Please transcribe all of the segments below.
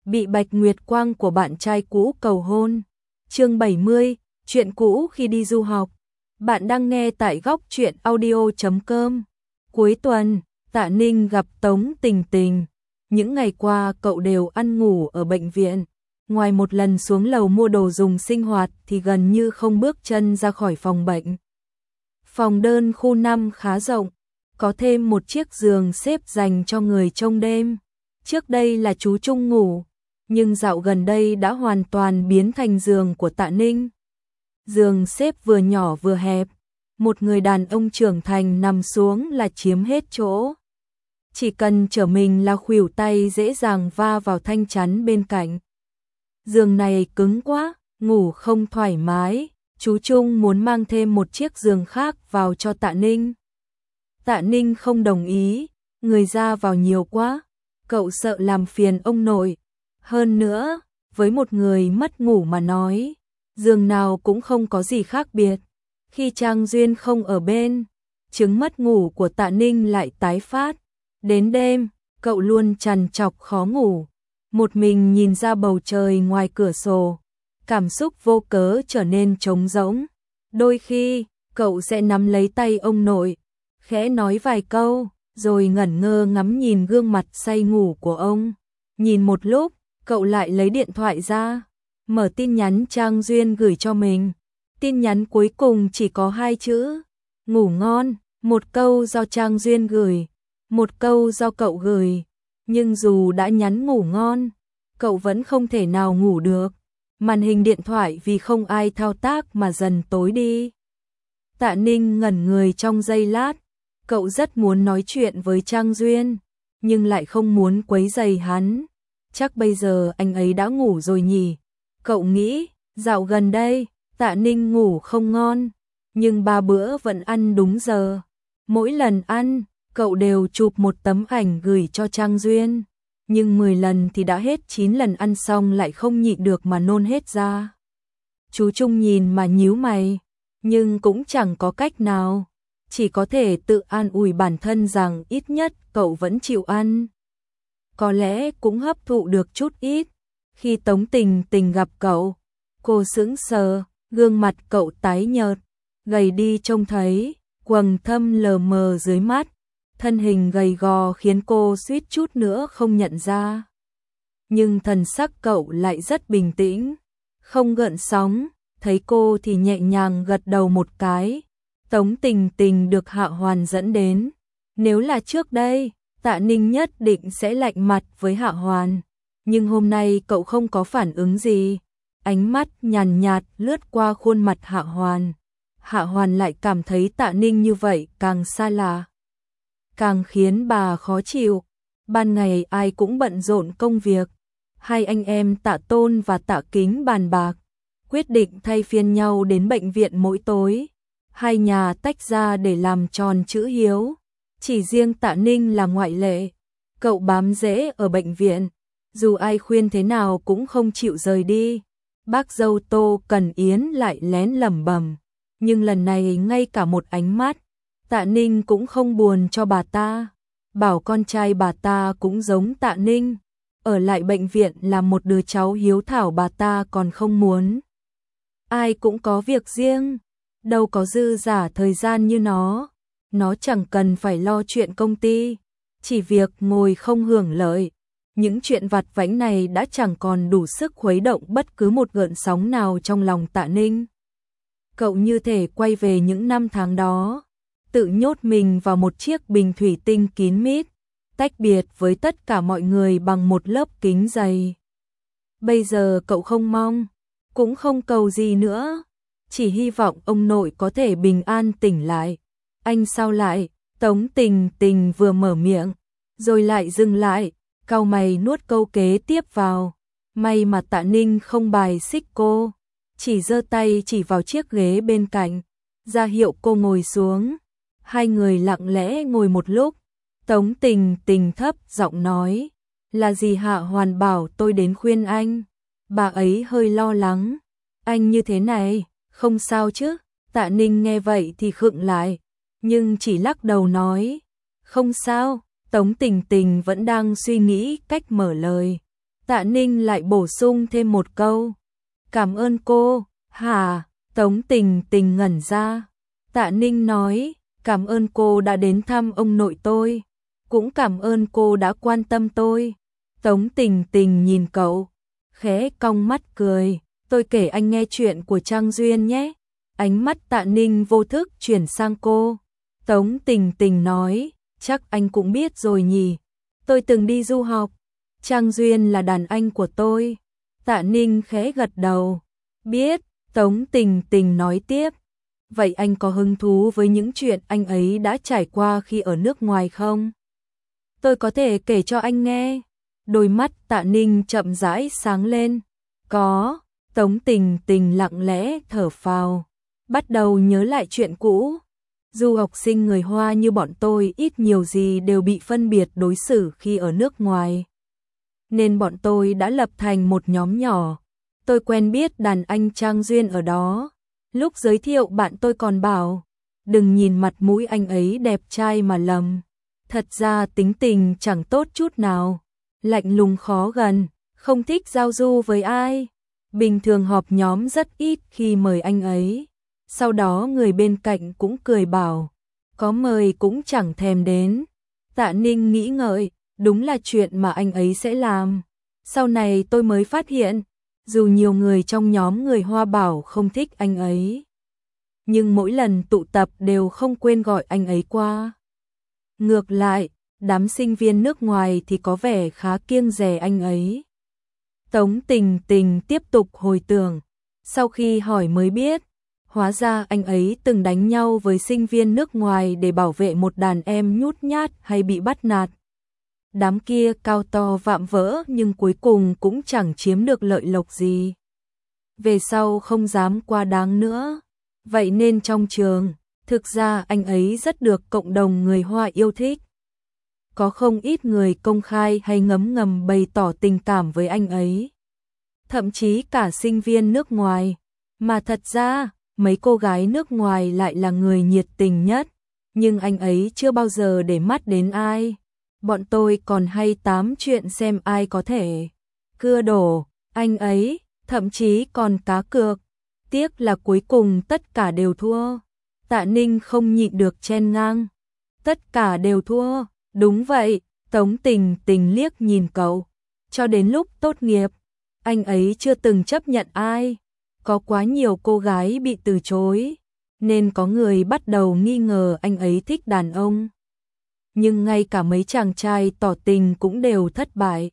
bị Bạch Nguyệt Quang của bạn trai cũ cầu hôn. Chương 70, chuyện cũ khi đi du học. Bạn đang nghe tại góc truyện audio.com. Cuối tuần, Tạ Ninh gặp Tống Tình Tình. Những ngày qua cậu đều ăn ngủ ở bệnh viện. Ngoài một lần xuống lầu mua đồ dùng sinh hoạt thì gần như không bước chân ra khỏi phòng bệnh. Phòng đơn khu 5 khá rộng, có thêm một chiếc giường xếp dành cho người trông đêm. Trước đây là chú Trung ngủ, nhưng dạo gần đây đã hoàn toàn biến thành giường của Tạ Ninh. Giường xếp vừa nhỏ vừa hẹp, một người đàn ông trưởng thành nằm xuống là chiếm hết chỗ. Chỉ cần trở mình là khuỷu tay dễ dàng va vào thanh chắn bên cạnh. Giường này cứng quá, ngủ không thoải mái, chú Trung muốn mang thêm một chiếc giường khác vào cho Tạ Ninh. Tạ Ninh không đồng ý, người ra vào nhiều quá, cậu sợ làm phiền ông nội. Hơn nữa, với một người mất ngủ mà nói, giường nào cũng không có gì khác biệt. Khi Trang Duyên không ở bên, chứng mất ngủ của Tạ Ninh lại tái phát. Đến đêm, cậu luôn trằn trọc khó ngủ, một mình nhìn ra bầu trời ngoài cửa sổ, cảm xúc vô cớ trở nên trống rỗng. Đôi khi, cậu sẽ nắm lấy tay ông nội, khẽ nói vài câu, rồi ngẩn ngơ ngắm nhìn gương mặt say ngủ của ông. Nhìn một lúc, cậu lại lấy điện thoại ra, mở tin nhắn Trang Duyên gửi cho mình. Tin nhắn cuối cùng chỉ có 2 chữ, ngủ ngon, một câu do Trang Duyên gửi, một câu do cậu gửi. Nhưng dù đã nhắn ngủ ngon, cậu vẫn không thể nào ngủ được. Màn hình điện thoại vì không ai thao tác mà dần tối đi. Tạ Ninh ngẩn người trong giây lát, cậu rất muốn nói chuyện với Trang Duyên, nhưng lại không muốn quấy rầy hắn. Chắc bây giờ anh ấy đã ngủ rồi nhỉ? Cậu nghĩ, dạo gần đây, Tạ Ninh ngủ không ngon, nhưng 3 bữa vẫn ăn đúng giờ. Mỗi lần ăn, cậu đều chụp một tấm ảnh gửi cho Trang Duyên, nhưng 10 lần thì đã hết 9 lần ăn xong lại không nhịn được mà nôn hết ra. Chú Trung nhìn mà nhíu mày, nhưng cũng chẳng có cách nào, chỉ có thể tự an ủi bản thân rằng ít nhất cậu vẫn chịu ăn. Có lẽ cũng hấp thụ được chút ít. Khi Tống Tình Tình gặp cậu, cô sững sờ, gương mặt cậu tái nhợt, gầy đi trông thấy, quầng thâm lờ mờ dưới mắt, thân hình gầy gò khiến cô suýt chút nữa không nhận ra. Nhưng thần sắc cậu lại rất bình tĩnh, không gợn sóng, thấy cô thì nhẹ nhàng gật đầu một cái. Tống Tình Tình được Hạ Hoàn dẫn đến. Nếu là trước đây, Tạ Ninh nhất định sẽ lạnh mặt với Hạ Hoàn, nhưng hôm nay cậu không có phản ứng gì. Ánh mắt nhàn nhạt lướt qua khuôn mặt Hạ Hoàn. Hạ Hoàn lại cảm thấy Tạ Ninh như vậy càng xa lạ, càng khiến bà khó chịu. Ban ngày ai cũng bận rộn công việc. Hai anh em Tạ Tôn và Tạ Kính bàn bạc, quyết định thay phiên nhau đến bệnh viện mỗi tối. Hai nhà tách ra để làm tròn chữ hiếu. Chỉ riêng Tạ Ninh là ngoại lệ. Cậu bám rễ ở bệnh viện, dù ai khuyên thế nào cũng không chịu rời đi. Bác dâu Tô Cần Yến lại lén lẩm bẩm, nhưng lần này ngay cả một ánh mắt, Tạ Ninh cũng không buồn cho bà ta. Bảo con trai bà ta cũng giống Tạ Ninh, ở lại bệnh viện làm một đứa cháu hiếu thảo bà ta còn không muốn. Ai cũng có việc riêng, đâu có dư dả thời gian như nó. Nó chẳng cần phải lo chuyện công ty, chỉ việc ngồi không hưởng lợi. Những chuyện vặt vãnh này đã chẳng còn đủ sức khuấy động bất cứ một gợn sóng nào trong lòng Tạ Ninh. Cậu như thể quay về những năm tháng đó, tự nhốt mình vào một chiếc bình thủy tinh kín mít, tách biệt với tất cả mọi người bằng một lớp kính dày. Bây giờ cậu không mong, cũng không cầu gì nữa, chỉ hy vọng ông nội có thể bình an tỉnh lại. Anh sao lại? Tống Tình Tình vừa mở miệng, rồi lại dừng lại, cau mày nuốt câu kế tiếp vào. May mà Tạ Ninh không bài xích cô, chỉ giơ tay chỉ vào chiếc ghế bên cạnh, ra hiệu cô ngồi xuống. Hai người lặng lẽ ngồi một lúc. Tống Tình Tình thấp giọng nói, là gì Hạ Hoàn bảo tôi đến khuyên anh. Bà ấy hơi lo lắng. Anh như thế này, không sao chứ? Tạ Ninh nghe vậy thì khựng lại, nhưng chỉ lắc đầu nói, không sao. Tống Tình Tình vẫn đang suy nghĩ cách mở lời. Tạ Ninh lại bổ sung thêm một câu. Cảm ơn cô. Hả? Tống Tình Tình ngẩn ra. Tạ Ninh nói, cảm ơn cô đã đến thăm ông nội tôi. Cũng cảm ơn cô đã quan tâm tôi. Tống Tình Tình nhìn cậu, khẽ cong mắt cười. Tôi kể anh nghe chuyện của Trang Duyên nhé. Ánh mắt Tạ Ninh vô thức chuyển sang cô. Tống Tình Tình nói, chắc anh cũng biết rồi nhỉ. Tôi từng đi du học. Trang Duyên là đàn anh của tôi. Tạ Ninh khẽ gật đầu. Biết. Tống Tình Tình nói tiếp. Vậy anh có hứng thú với những chuyện anh ấy đã trải qua khi ở nước ngoài không? Tôi có thể kể cho anh nghe. Đôi mắt Tạ Ninh chậm rãi sáng lên. Có. Tống Tình Tình lặng lẽ thở phào, bắt đầu nhớ lại chuyện cũ. Du học sinh người Hoa như bọn tôi ít nhiều gì đều bị phân biệt đối xử khi ở nước ngoài. Nên bọn tôi đã lập thành một nhóm nhỏ. Tôi quen biết đàn anh Trang Duyên ở đó. Lúc giới thiệu bạn tôi còn bảo, đừng nhìn mặt mũi anh ấy đẹp trai mà lầm. Thật ra tính tình chẳng tốt chút nào. Lạnh lùng khó gần, không thích giao du với ai. Bình thường họp nhóm rất ít khi mời anh ấy. Sau đó người bên cạnh cũng cười bảo, có mời cũng chẳng thèm đến. Tạ Ninh nghĩ ngợi, đúng là chuyện mà anh ấy sẽ làm. Sau này tôi mới phát hiện, dù nhiều người trong nhóm người Hoa bảo không thích anh ấy, nhưng mỗi lần tụ tập đều không quên gọi anh ấy qua. Ngược lại, đám sinh viên nước ngoài thì có vẻ khá kiêng dè anh ấy. Tống Tình Tình tiếp tục hồi tưởng, sau khi hỏi mới biết, hóa ra anh ấy từng đánh nhau với sinh viên nước ngoài để bảo vệ một đàn em nhút nhát hay bị bắt nạt. Đám kia cao to vạm vỡ nhưng cuối cùng cũng chẳng chiếm được lợi lộc gì. Về sau không dám quá đáng nữa. Vậy nên trong trường, thực ra anh ấy rất được cộng đồng người Hoa yêu thích. Có không ít người công khai hay ngấm ngầm bày tỏ tình cảm với anh ấy. Thậm chí cả sinh viên nước ngoài. Mà thật ra, mấy cô gái nước ngoài lại là người nhiệt tình nhất. Nhưng anh ấy chưa bao giờ để mắt đến ai. Bọn tôi còn hay tám chuyện xem ai có thể cưa đổ anh ấy, thậm chí còn cá cược. Tiếc là cuối cùng tất cả đều thua. Tạ Ninh không nhịn được chen ngang. Tất cả đều thua. Đúng vậy. Tống Tình Tình liếc nhìn cậu. Cho đến lúc tốt nghiệp, anh ấy chưa từng chấp nhận ai. Có quá nhiều cô gái bị từ chối, nên có người bắt đầu nghi ngờ anh ấy thích đàn ông. Nhưng ngay cả mấy chàng trai tỏ tình cũng đều thất bại.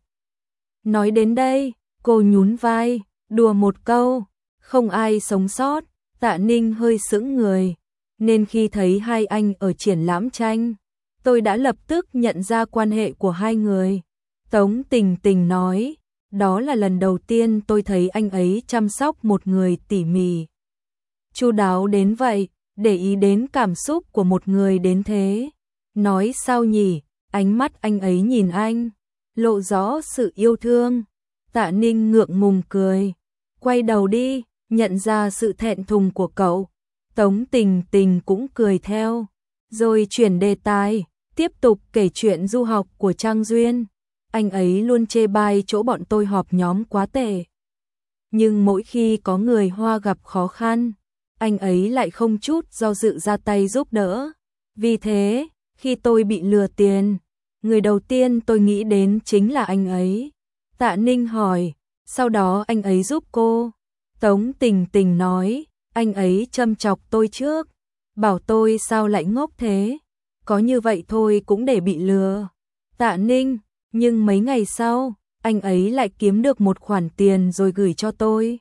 Nói đến đây, cô nhún vai, đùa một câu, không ai sống sót. Tạ Ninh hơi sững người, nên khi thấy hai anh ở triển lãm tranh, tôi đã lập tức nhận ra quan hệ của hai người. Tống Tình Tình nói, đó là lần đầu tiên tôi thấy anh ấy chăm sóc một người tỉ mỉ, chu đáo đến vậy, để ý đến cảm xúc của một người đến thế. Nói sao nhỉ, ánh mắt anh ấy nhìn anh, lộ rõ sự yêu thương. Tạ Ninh ngượng ngùng cười, quay đầu đi, nhận ra sự thẹn thùng của cậu. Tống Tình Tình cũng cười theo, rồi chuyển đề tài, tiếp tục kể chuyện du học của Trang Duyên. Anh ấy luôn chê bai chỗ bọn tôi họp nhóm quá tệ. Nhưng mỗi khi có người Hoa gặp khó khăn, anh ấy lại không chút do dự ra tay giúp đỡ. Vì thế, khi tôi bị lừa tiền, người đầu tiên tôi nghĩ đến chính là anh ấy. Tạ Ninh hỏi, sau đó anh ấy giúp cô? Tống Tình Tình nói, anh ấy châm chọc tôi trước, bảo tôi sao lại ngốc thế, có như vậy thôi cũng để bị lừa. Tạ Ninh, nhưng mấy ngày sau, anh ấy lại kiếm được một khoản tiền rồi gửi cho tôi.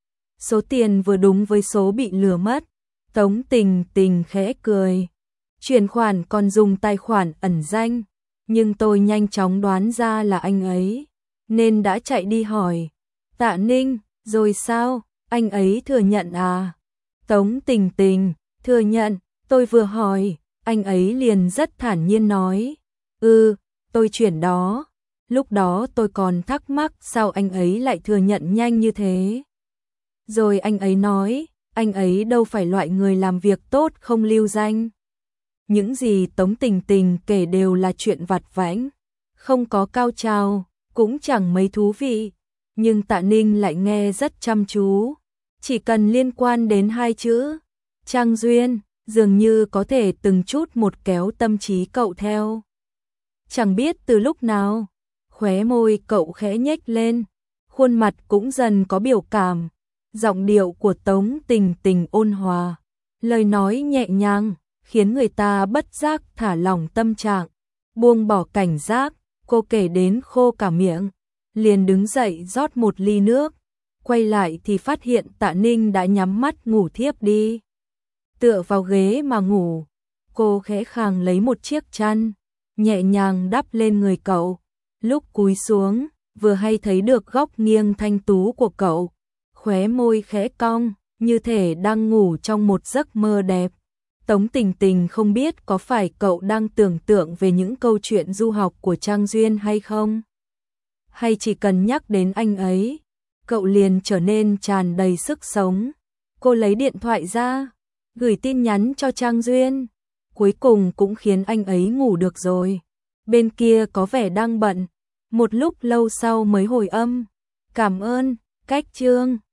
Số tiền vừa đúng với số bị lừa mất. Tống Tình Tình khẽ cười. Chuyển khoản còn dùng tài khoản ẩn danh, nhưng tôi nhanh chóng đoán ra là anh ấy, nên đã chạy đi hỏi. Tạ Ninh, rồi sao, anh ấy thừa nhận à? Tống Tình Tình, thừa nhận. Tôi vừa hỏi, anh ấy liền rất thản nhiên nói, tôi chuyển đó. Lúc đó tôi còn thắc mắc sao anh ấy lại thừa nhận nhanh như thế. Rồi anh ấy nói, anh ấy đâu phải loại người làm việc tốt không lưu danh. Những gì Tống Tình Tình kể đều là chuyện vặt vãnh, không có cao trào. cũng chẳng mấy thú vị, nhưng Tạ Ninh lại nghe rất chăm chú. Chỉ cần liên quan đến hai chữ Trang Duyên, dường như có thể từng chút một kéo tâm trí cậu theo. Chẳng biết từ lúc nào, khóe môi cậu khẽ nhếch lên, khuôn mặt cũng dần có biểu cảm, giọng điệu của Tống Tình Tình ôn hòa, lời nói nhẹ nhàng, khiến người ta bất giác thả lỏng tâm trạng, buông bỏ cảnh giác. Cô kể đến khô cả miệng, liền đứng dậy rót một ly nước, quay lại thì phát hiện Tạ Ninh đã nhắm mắt ngủ thiếp đi. Tựa vào ghế mà ngủ, cô khẽ khàng lấy một chiếc chăn, nhẹ nhàng đắp lên người cậu. Lúc cúi xuống, vừa hay thấy được góc nghiêng thanh tú của cậu, khóe môi khẽ cong, như thể đang ngủ trong một giấc mơ đẹp. Tống Tình Tình không biết có phải cậu đang tưởng tượng về những câu chuyện du học của Trang Duyên hay không? Hay chỉ cần nhắc đến anh ấy, cậu liền trở nên tràn đầy sức sống. Cô lấy điện thoại ra, gửi tin nhắn cho Trang Duyên. Cuối cùng cũng khiến anh ấy ngủ được rồi. Bên kia có vẻ đang bận, một lúc lâu sau mới hồi âm. Cảm ơn, cách chương.